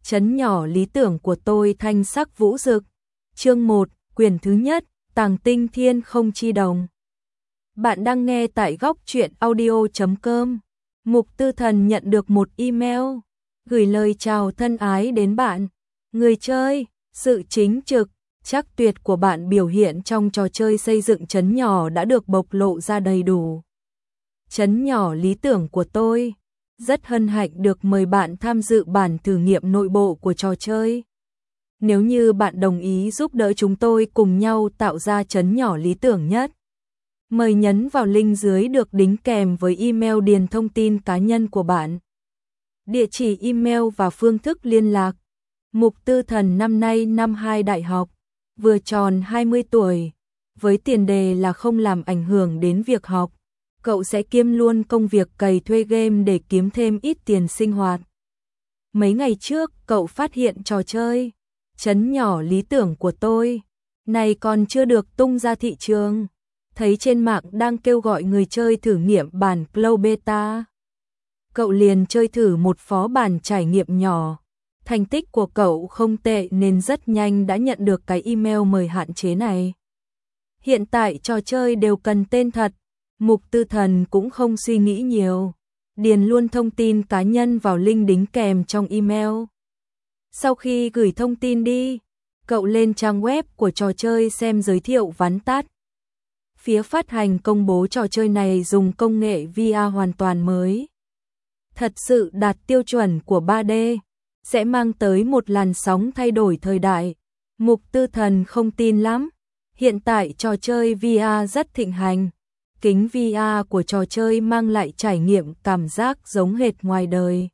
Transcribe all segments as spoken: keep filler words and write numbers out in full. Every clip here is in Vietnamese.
Trấn nhỏ lý tưởng của tôi thanh sắc vũ dực. Chương một, quyển thứ nhất, Tàng tinh thiên không chi đồng. Bạn đang nghe tại góc truyện audio chấm com. Mục Tư Thần nhận được một email, gửi lời chào thân ái đến bạn. Người chơi, sự chính trực, chắc tuyệt của bạn biểu hiện trong trò chơi xây dựng trấn nhỏ đã được bộc lộ ra đầy đủ. Trấn nhỏ lý tưởng của tôi. Rất hân hạnh được mời bạn tham dự bản thử nghiệm nội bộ của trò chơi. Nếu như bạn đồng ý giúp đỡ chúng tôi cùng nhau tạo ra trấn nhỏ lý tưởng nhất, mời nhấn vào link dưới được đính kèm với email điền thông tin cá nhân của bạn. Địa chỉ email và phương thức liên lạc. Mục Tư Thần năm nay năm hai đại học, vừa tròn hai mươi tuổi. Với tiền đề là không làm ảnh hưởng đến việc học, cậu sẽ kiêm luôn công việc cày thuê game để kiếm thêm ít tiền sinh hoạt. Mấy ngày trước, cậu phát hiện trò chơi trấn nhỏ lý tưởng của tôi này còn chưa được tung ra thị trường. Thấy trên mạng đang kêu gọi người chơi thử nghiệm bản Cloud Beta. Cậu liền chơi thử một phó bản trải nghiệm nhỏ. Thành tích của cậu không tệ nên rất nhanh đã nhận được cái email mời hạn chế này. Hiện tại trò chơi đều cần tên thật. Mục Tư Thần cũng không suy nghĩ nhiều, điền luôn thông tin cá nhân vào link đính kèm trong email. Sau khi gửi thông tin đi, cậu lên trang web của trò chơi xem giới thiệu vắn tắt. Phía phát hành công bố trò chơi này dùng công nghệ vê rờ hoàn toàn mới, thật sự đạt tiêu chuẩn của ba D, sẽ mang tới một làn sóng thay đổi thời đại. Mục Tư Thần không tin lắm, hiện tại trò chơi vê rờ rất thịnh hành. Kính vê rờ của trò chơi mang lại trải nghiệm cảm giác giống hệt ngoài đời.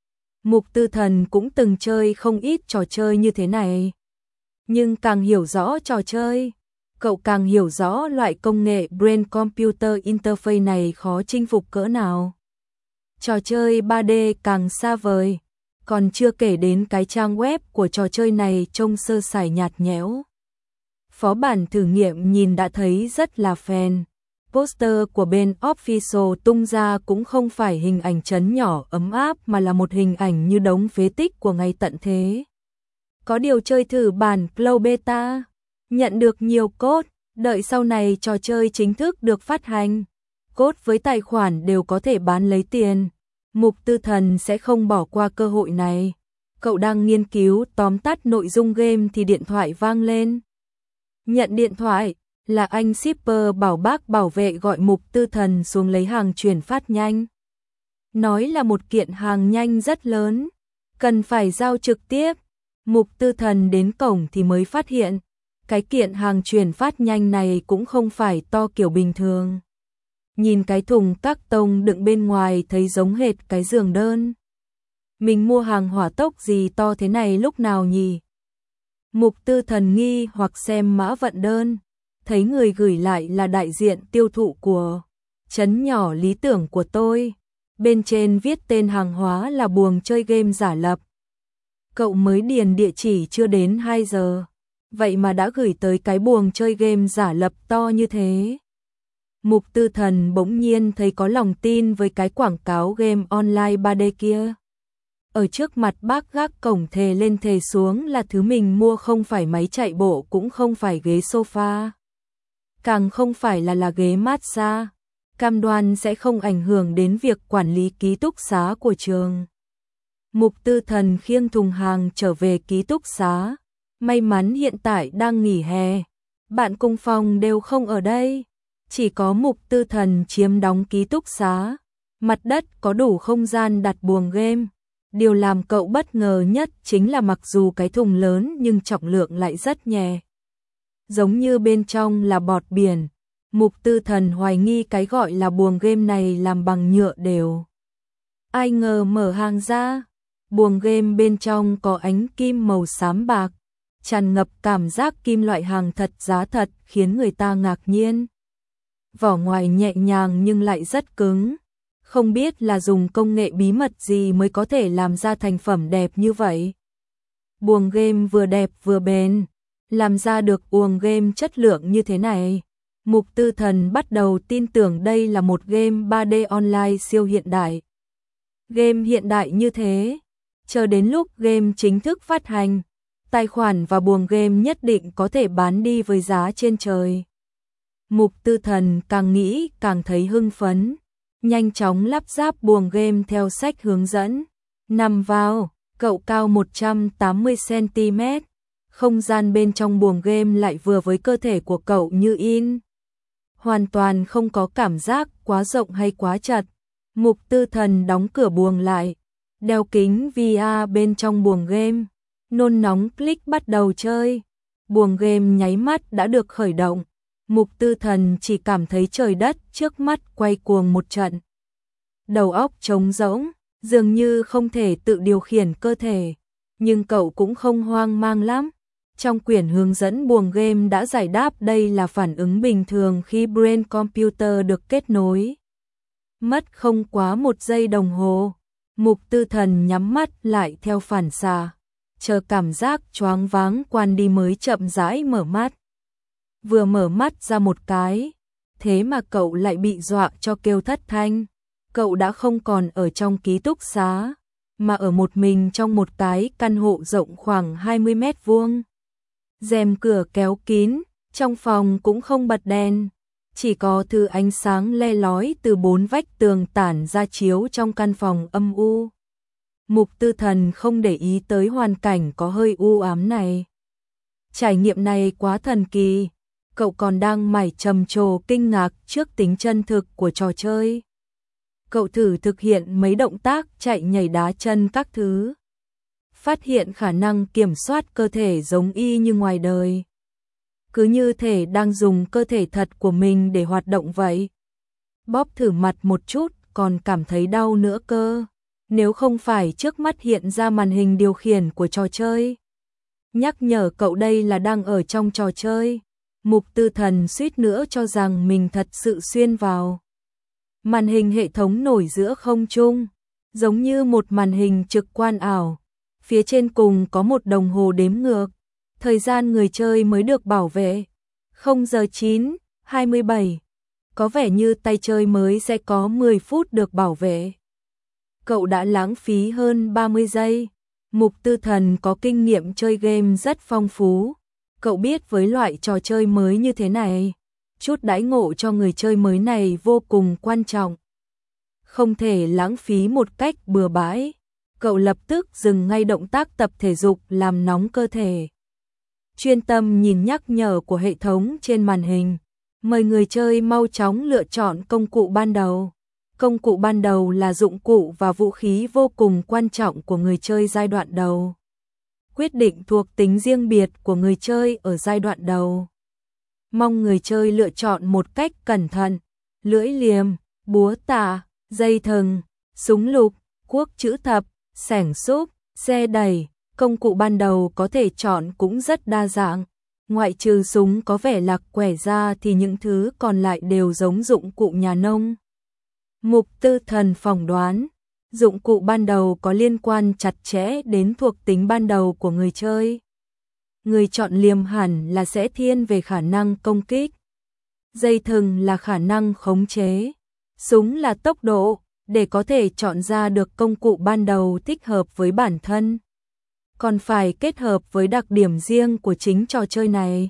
Mục Tư Thần cũng từng chơi không ít trò chơi như thế này. Nhưng càng hiểu rõ trò chơi, cậu càng hiểu rõ loại công nghệ Brain Computer Interface này khó chinh phục cỡ nào. Trò chơi ba D càng xa vời, còn chưa kể đến cái trang web của trò chơi này trông sơ sài nhạt nhẽo. Phó bản thử nghiệm nhìn đã thấy rất là phèn. Poster của bên Official tung ra cũng không phải hình ảnh trấn nhỏ ấm áp mà là một hình ảnh như đống phế tích của ngày tận thế. Có điều chơi thử bản Cloud Beta, nhận được nhiều code, đợi sau này trò chơi chính thức được phát hành. Code với tài khoản đều có thể bán lấy tiền. Mục Tư Thần sẽ không bỏ qua cơ hội này. Cậu đang nghiên cứu tóm tắt nội dung game thì điện thoại vang lên. Nhận điện thoại là anh shipper bảo bác bảo vệ gọi Mục Tư Thần xuống lấy hàng chuyển phát nhanh. Nói là một kiện hàng nhanh rất lớn, cần phải giao trực tiếp. Mục Tư Thần đến cổng thì mới phát hiện, cái kiện hàng chuyển phát nhanh này cũng không phải to kiểu bình thường. Nhìn cái thùng các tông đựng bên ngoài thấy giống hệt cái giường đơn. Mình mua hàng hỏa tốc gì to thế này lúc nào nhỉ? Mục Tư Thần nghi hoặc xem mã vận đơn, thấy người gửi lại là đại diện tiêu thụ của trấn nhỏ lý tưởng của tôi. Bên trên viết tên hàng hóa là buồng chơi game giả lập. Cậu mới điền địa chỉ chưa đến hai giờ, vậy mà đã gửi tới cái buồng chơi game giả lập to như thế. Mục Tư Thần bỗng nhiên thấy có lòng tin với cái quảng cáo game online ba D kia. Ở trước mặt bác gác cổng thề lên thề xuống là thứ mình mua không phải máy chạy bộ cũng không phải ghế sofa. Càng không phải là là ghế massage, cam đoan sẽ không ảnh hưởng đến việc quản lý ký túc xá của trường. Mục Tư Thần khiêng thùng hàng trở về ký túc xá. May mắn hiện tại đang nghỉ hè, bạn cùng phòng đều không ở đây, chỉ có Mục Tư Thần chiếm đóng ký túc xá. Mặt đất có đủ không gian đặt buồng game. Điều làm cậu bất ngờ nhất chính là mặc dù cái thùng lớn nhưng trọng lượng lại rất nhẹ, giống như bên trong là bọt biển. Mục Tư Thần hoài nghi cái gọi là buồng game này làm bằng nhựa đều. Ai ngờ mở hàng ra, buồng game bên trong có ánh kim màu xám bạc, tràn ngập cảm giác kim loại hàng thật giá thật khiến người ta ngạc nhiên. Vỏ ngoài nhẹ nhàng nhưng lại rất cứng, không biết là dùng công nghệ bí mật gì mới có thể làm ra thành phẩm đẹp như vậy. Buồng game vừa đẹp vừa bền, làm ra được buồng game chất lượng như thế này. Mục Tư Thần bắt đầu tin tưởng đây là một game ba D online siêu hiện đại. Game hiện đại như thế, Chờ đến lúc game chính thức phát hành, tài khoản và buồng game nhất định có thể bán đi với giá trên trời. Mục Tư Thần càng nghĩ càng thấy hưng phấn, nhanh chóng lắp ráp buồng game theo sách hướng dẫn. Nằm vào, cậu cao một trăm tám mươi xăng ti mét, không gian bên trong buồng game lại vừa với cơ thể của cậu như in. Hoàn toàn không có cảm giác quá rộng hay quá chật. Mục Tư Thần đóng cửa buồng lại, đeo kính vê rờ bên trong buồng game, nôn nóng click bắt đầu chơi. Buồng game nháy mắt đã được khởi động. Mục Tư Thần chỉ cảm thấy trời đất trước mắt quay cuồng một trận. Đầu óc trống rỗng, dường như không thể tự điều khiển cơ thể, nhưng cậu cũng không hoang mang lắm. Trong quyển hướng dẫn buồng game đã giải đáp đây là phản ứng bình thường khi brain computer được kết nối. Mất không quá một giây đồng hồ, Mục Tư Thần nhắm mắt lại theo phản xạ, chờ cảm giác choáng váng qua đi mới chậm rãi mở mắt. Vừa mở mắt ra một cái, thế mà cậu lại bị dọa cho kêu thất thanh. Cậu đã không còn ở trong ký túc xá, mà ở một mình trong một cái căn hộ rộng khoảng hai mươi mét vuông. Rèm cửa kéo kín, trong phòng cũng không bật đèn, chỉ có thứ ánh sáng le lói từ bốn vách tường tản ra chiếu trong căn phòng âm u. Mục Tư Thần không để ý tới hoàn cảnh có hơi u ám này. Trải nghiệm này quá thần kỳ, cậu còn đang mải trầm trồ kinh ngạc trước tính chân thực của trò chơi. Cậu thử thực hiện mấy động tác chạy nhảy đá chân các thứ. Phát hiện khả năng kiểm soát cơ thể giống y như ngoài đời. Cứ như thể đang dùng cơ thể thật của mình để hoạt động vậy. Bóp thử mặt một chút còn cảm thấy đau nữa cơ. Nếu không phải trước mắt hiện ra màn hình điều khiển của trò chơi, nhắc nhở cậu đây là đang ở trong trò chơi, Mục Tư Thần suýt nữa cho rằng mình thật sự xuyên vào. Màn hình hệ thống nổi giữa không trung, giống như một màn hình trực quan ảo. Phía trên cùng có một đồng hồ đếm ngược, thời gian người chơi mới được bảo vệ. không giờ chín, hai mươi bảy. Có vẻ như tay chơi mới sẽ có mười phút được bảo vệ. Cậu đã lãng phí hơn ba mươi giây. Mục Tư Thần có kinh nghiệm chơi game rất phong phú. Cậu biết với loại trò chơi mới như thế này, chút đãi ngộ cho người chơi mới này vô cùng quan trọng. Không thể lãng phí một cách bừa bãi. Cậu lập tức dừng ngay động tác tập thể dục làm nóng cơ thể. Chuyên tâm nhìn nhắc nhở của hệ thống trên màn hình. Mời người chơi mau chóng lựa chọn công cụ ban đầu. Công cụ ban đầu là dụng cụ và vũ khí vô cùng quan trọng của người chơi giai đoạn đầu. Quyết định thuộc tính riêng biệt của người chơi ở giai đoạn đầu. Mong người chơi lựa chọn một cách cẩn thận. Lưỡi liềm, búa tạ, dây thừng, súng lục, cuốc chữ thập, xẻng xúc, xe đẩy. Công cụ ban đầu có thể chọn cũng rất đa dạng. Ngoại trừ súng có vẻ lạc quẻ ra thì những thứ còn lại đều giống dụng cụ nhà nông. Mục Tư Thần phỏng đoán, dụng cụ ban đầu có liên quan chặt chẽ đến thuộc tính ban đầu của người chơi. Người chọn liềm hẳn là sẽ thiên về khả năng công kích. Dây thừng là khả năng khống chế. Súng là tốc độ, để có thể chọn ra được công cụ ban đầu thích hợp với bản thân. Còn phải kết hợp với đặc điểm riêng của chính trò chơi này.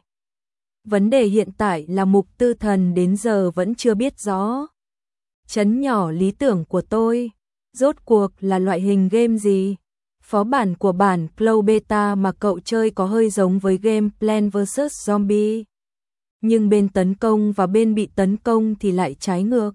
Vấn đề hiện tại là Mục Tư Thần đến giờ vẫn chưa biết rõ. Chấn nhỏ lý tưởng của tôi, rốt cuộc là loại hình game gì? Phó bản của bản Cloud Beta mà cậu chơi có hơi giống với game Plants versus. Zombie. Nhưng bên tấn công và bên bị tấn công thì lại trái ngược.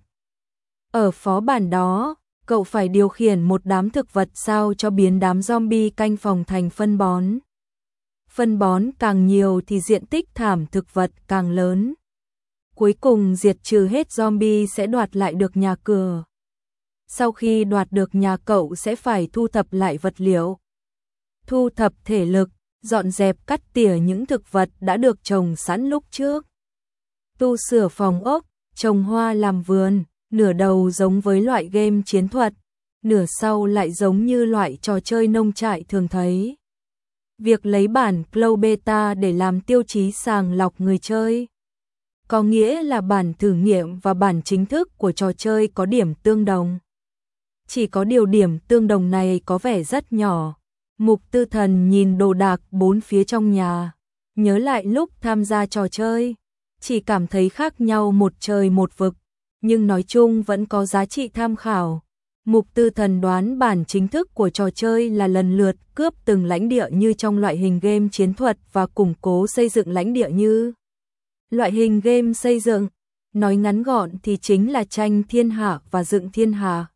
Ở phó bản đó, cậu phải điều khiển một đám thực vật sao cho biến đám zombie canh phòng thành phân bón. Phân bón càng nhiều thì diện tích thảm thực vật càng lớn. Cuối cùng diệt trừ hết zombie sẽ đoạt lại được nhà cửa. Sau khi đoạt được nhà cậu sẽ phải thu thập lại vật liệu. Thu thập thể lực, dọn dẹp cắt tỉa những thực vật đã được trồng sẵn lúc trước. Tu sửa phòng ốc, trồng hoa làm vườn, nửa đầu giống với loại game chiến thuật, nửa sau lại giống như loại trò chơi nông trại thường thấy. Việc lấy bản Cloud Beta để làm tiêu chí sàng lọc người chơi, có nghĩa là bản thử nghiệm và bản chính thức của trò chơi có điểm tương đồng. chỉ có điều điểm tương đồng này có vẻ rất nhỏ. Mục Tư Thần nhìn đồ đạc bốn phía trong nhà, nhớ lại lúc tham gia trò chơi, chỉ cảm thấy khác nhau một trời một vực, nhưng nói chung vẫn có giá trị tham khảo. Mục Tư Thần đoán bản chính thức của trò chơi là lần lượt cướp từng lãnh địa như trong loại hình game chiến thuật và củng cố xây dựng lãnh địa như loại hình game xây dựng. Nói ngắn gọn thì chính là tranh thiên hạ và dựng thiên hạ.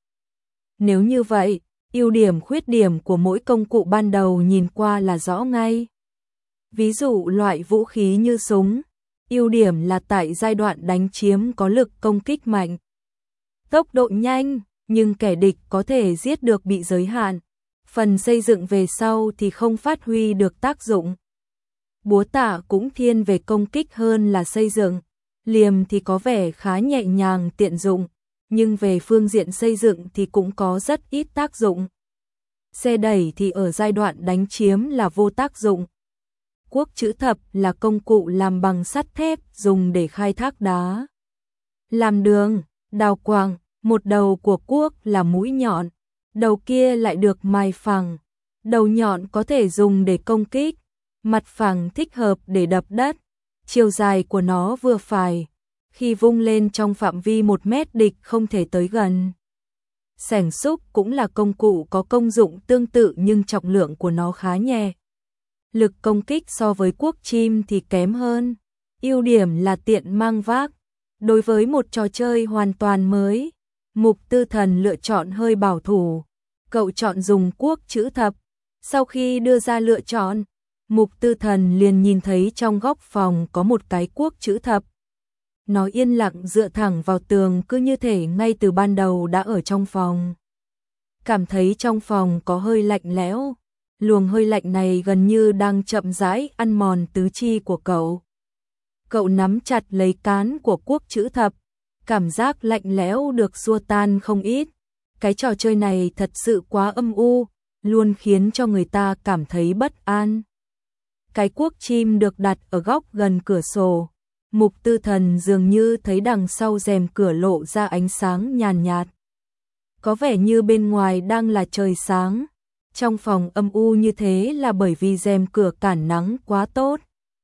Nếu như vậy, ưu điểm khuyết điểm của mỗi công cụ ban đầu nhìn qua là rõ ngay. Ví dụ loại vũ khí như súng, ưu điểm là tại giai đoạn đánh chiếm có lực công kích mạnh, tốc độ nhanh, nhưng kẻ địch có thể giết được bị giới hạn. Phần xây dựng về sau thì không phát huy được tác dụng. Búa tạ cũng thiên về công kích hơn là xây dựng. Liềm thì có vẻ khá nhẹ nhàng tiện dụng, nhưng về phương diện xây dựng thì cũng có rất ít tác dụng. Xe đẩy thì ở giai đoạn đánh chiếm là vô tác dụng. Cuốc chữ thập là công cụ làm bằng sắt thép dùng để khai thác đá, làm đường, đào quặng. Một đầu của cuốc là mũi nhọn, đầu kia lại được mài phẳng. Đầu nhọn có thể dùng để công kích, mặt phẳng thích hợp để đập đất. Chiều dài của nó vừa phải, khi vung lên trong phạm vi một mét địch không thể tới gần. Xẻng xúc cũng là công cụ có công dụng tương tự nhưng trọng lượng của nó khá nhẹ. Lực công kích so với cuốc chim thì kém hơn. Ưu điểm là tiện mang vác. Đối với một trò chơi hoàn toàn mới, Mục Tư Thần lựa chọn hơi bảo thủ. Cậu chọn dùng cuốc chữ thập. Sau khi đưa ra lựa chọn, Mục Tư Thần liền nhìn thấy trong góc phòng có một cái cuốc chữ thập. Nó yên lặng dựa thẳng vào tường, cứ như thể ngay từ ban đầu đã ở trong phòng. Cảm thấy trong phòng có hơi lạnh lẽo. Luồng hơi lạnh này gần như đang chậm rãi ăn mòn tứ chi của cậu. Cậu nắm chặt lấy cán của cuốc chữ thập. Cảm giác lạnh lẽo được xua tan không ít. Cái trò chơi này thật sự quá âm u, luôn khiến cho người ta cảm thấy bất an. Cái cuốc chim được đặt ở góc gần cửa sổ. Mục Tư Thần dường như thấy đằng sau rèm cửa lộ ra ánh sáng nhàn nhạt. Có vẻ như bên ngoài đang là trời sáng. Trong phòng âm u như thế là bởi vì rèm cửa cản nắng quá tốt.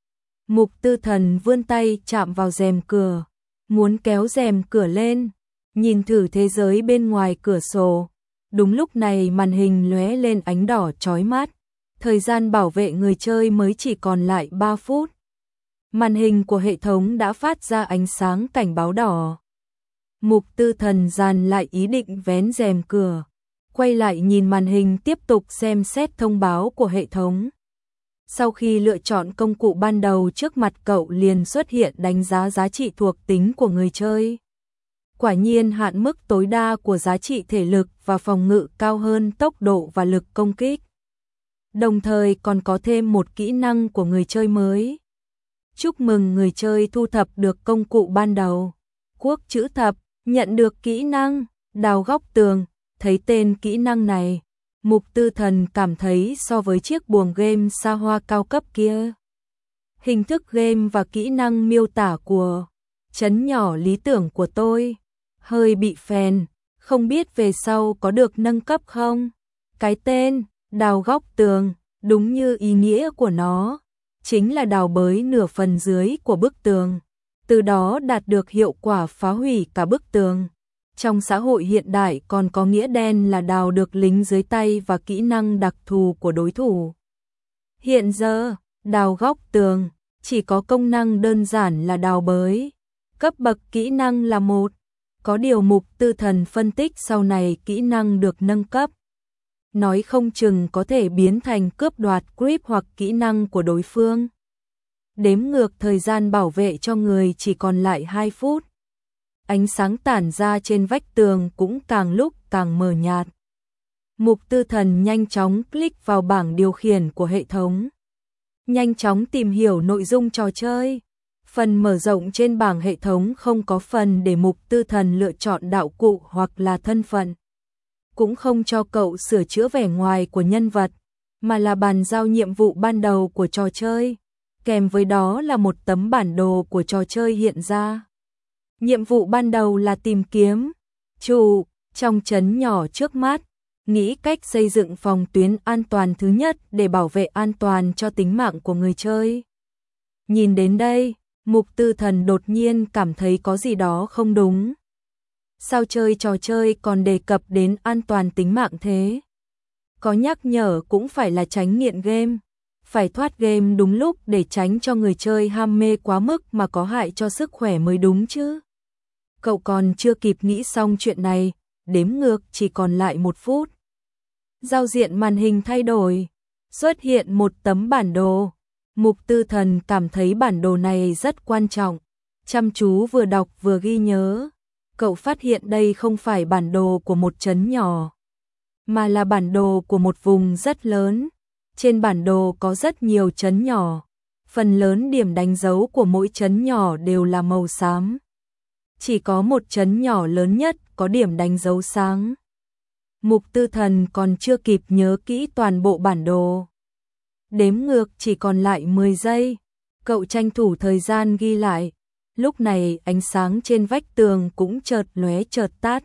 Mục Tư Thần vươn tay chạm vào rèm cửa, muốn kéo rèm cửa lên, nhìn thử thế giới bên ngoài cửa sổ. Đúng lúc này màn hình lóe lên ánh đỏ chói mắt. Thời gian bảo vệ người chơi mới chỉ còn lại ba phút. Màn hình của hệ thống đã phát ra ánh sáng cảnh báo đỏ. Mục Tư Thần dàn lại ý định vén rèm cửa, quay lại nhìn màn hình tiếp tục xem xét thông báo của hệ thống. Sau khi lựa chọn công cụ ban đầu, trước mặt cậu liền xuất hiện đánh giá giá trị thuộc tính của người chơi. Quả nhiên hạn mức tối đa của giá trị thể lực và phòng ngự cao hơn tốc độ và lực công kích. Đồng thời còn có thêm một kỹ năng của người chơi mới. Chúc mừng người chơi thu thập được công cụ ban đầu. Cuốc chữ thập, nhận được kỹ năng đào góc tường. Thấy tên kỹ năng này, Mục Tư Thần cảm thấy so với chiếc buồng game xa hoa cao cấp kia, hình thức game và kỹ năng miêu tả của trấn nhỏ lý tưởng của tôi hơi bị phèn, không biết về sau có được nâng cấp không. Cái tên đào góc tường đúng như ý nghĩa của nó, chính là đào bới nửa phần dưới của bức tường, từ đó đạt được hiệu quả phá hủy cả bức tường. Trong xã hội hiện đại còn có nghĩa đen là đào được lính dưới tay và kỹ năng đặc thù của đối thủ. Hiện giờ, đào góc tường chỉ có công năng đơn giản là đào bới. Cấp bậc kỹ năng là một. Có điều Mục Tư Thần phân tích sau này kỹ năng được nâng cấp. Nói không chừng có thể biến thành cướp đoạt creep hoặc kỹ năng của đối phương. Đếm ngược thời gian bảo vệ cho người chỉ còn lại hai phút. Ánh sáng tản ra trên vách tường cũng càng lúc càng mờ nhạt. Mục Tư Thần nhanh chóng click vào bảng điều khiển của hệ thống. Nhanh chóng tìm hiểu nội dung trò chơi. Phần mở rộng trên bảng hệ thống không có phần để Mục Tư Thần lựa chọn đạo cụ hoặc là thân phận. Cũng không cho cậu sửa chữa vẻ ngoài của nhân vật, mà là bàn giao nhiệm vụ ban đầu của trò chơi. Kèm với đó là một tấm bản đồ của trò chơi hiện ra. Nhiệm vụ ban đầu là tìm kiếm chủ trong trấn nhỏ trước mắt, nghĩ cách xây dựng phòng tuyến an toàn thứ nhất để bảo vệ an toàn cho tính mạng của người chơi. Nhìn đến đây, Mục Tư Thần đột nhiên cảm thấy có gì đó không đúng. Sao chơi trò chơi còn đề cập đến an toàn tính mạng thế? Có nhắc nhở cũng phải là tránh nghiện game, phải thoát game đúng lúc để tránh cho người chơi ham mê quá mức mà có hại cho sức khỏe mới đúng chứ. Cậu còn chưa kịp nghĩ xong chuyện này, đếm ngược chỉ còn lại một phút. Giao diện màn hình thay đổi, xuất hiện một tấm bản đồ. Mục Tư Thần cảm thấy bản đồ này rất quan trọng, chăm chú vừa đọc vừa ghi nhớ. Cậu phát hiện đây không phải bản đồ của một trấn nhỏ, mà là bản đồ của một vùng rất lớn. Trên bản đồ có rất nhiều trấn nhỏ, phần lớn điểm đánh dấu của mỗi trấn nhỏ đều là màu xám. Chỉ có một trấn nhỏ lớn nhất có điểm đánh dấu sáng. Mục Tư Thần còn chưa kịp nhớ kỹ toàn bộ bản đồ. Đếm ngược chỉ còn lại mười giây, cậu tranh thủ thời gian ghi lại. Lúc này ánh sáng trên vách tường cũng chợt lóe chợt tắt.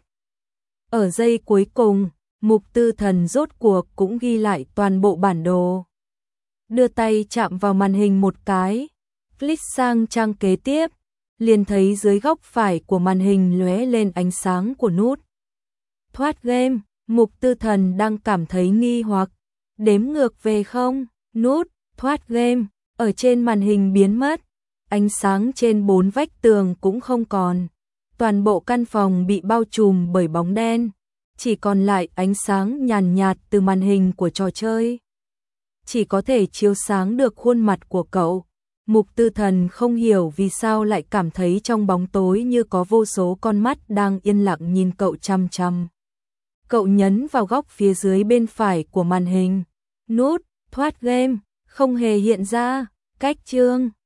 Ở giây cuối cùng, Mục Tư Thần rốt cuộc cũng ghi lại toàn bộ bản đồ. Đưa tay chạm vào màn hình một cái, click sang trang kế tiếp, liền thấy dưới góc phải của màn hình lóe lên ánh sáng của nút thoát game. Mục Tư Thần đang cảm thấy nghi hoặc, đếm ngược về không, nút thoát game ở trên màn hình biến mất, ánh sáng trên bốn vách tường cũng không còn, toàn bộ căn phòng bị bao trùm bởi bóng đen, chỉ còn lại ánh sáng nhàn nhạt từ màn hình của trò chơi, chỉ có thể chiếu sáng được khuôn mặt của cậu. Mục Tư Thần không hiểu vì sao lại cảm thấy trong bóng tối như có vô số con mắt đang yên lặng nhìn cậu chăm chăm. Cậu nhấn vào góc phía dưới bên phải của màn hình, nút thoát game không hề hiện ra. Cách chương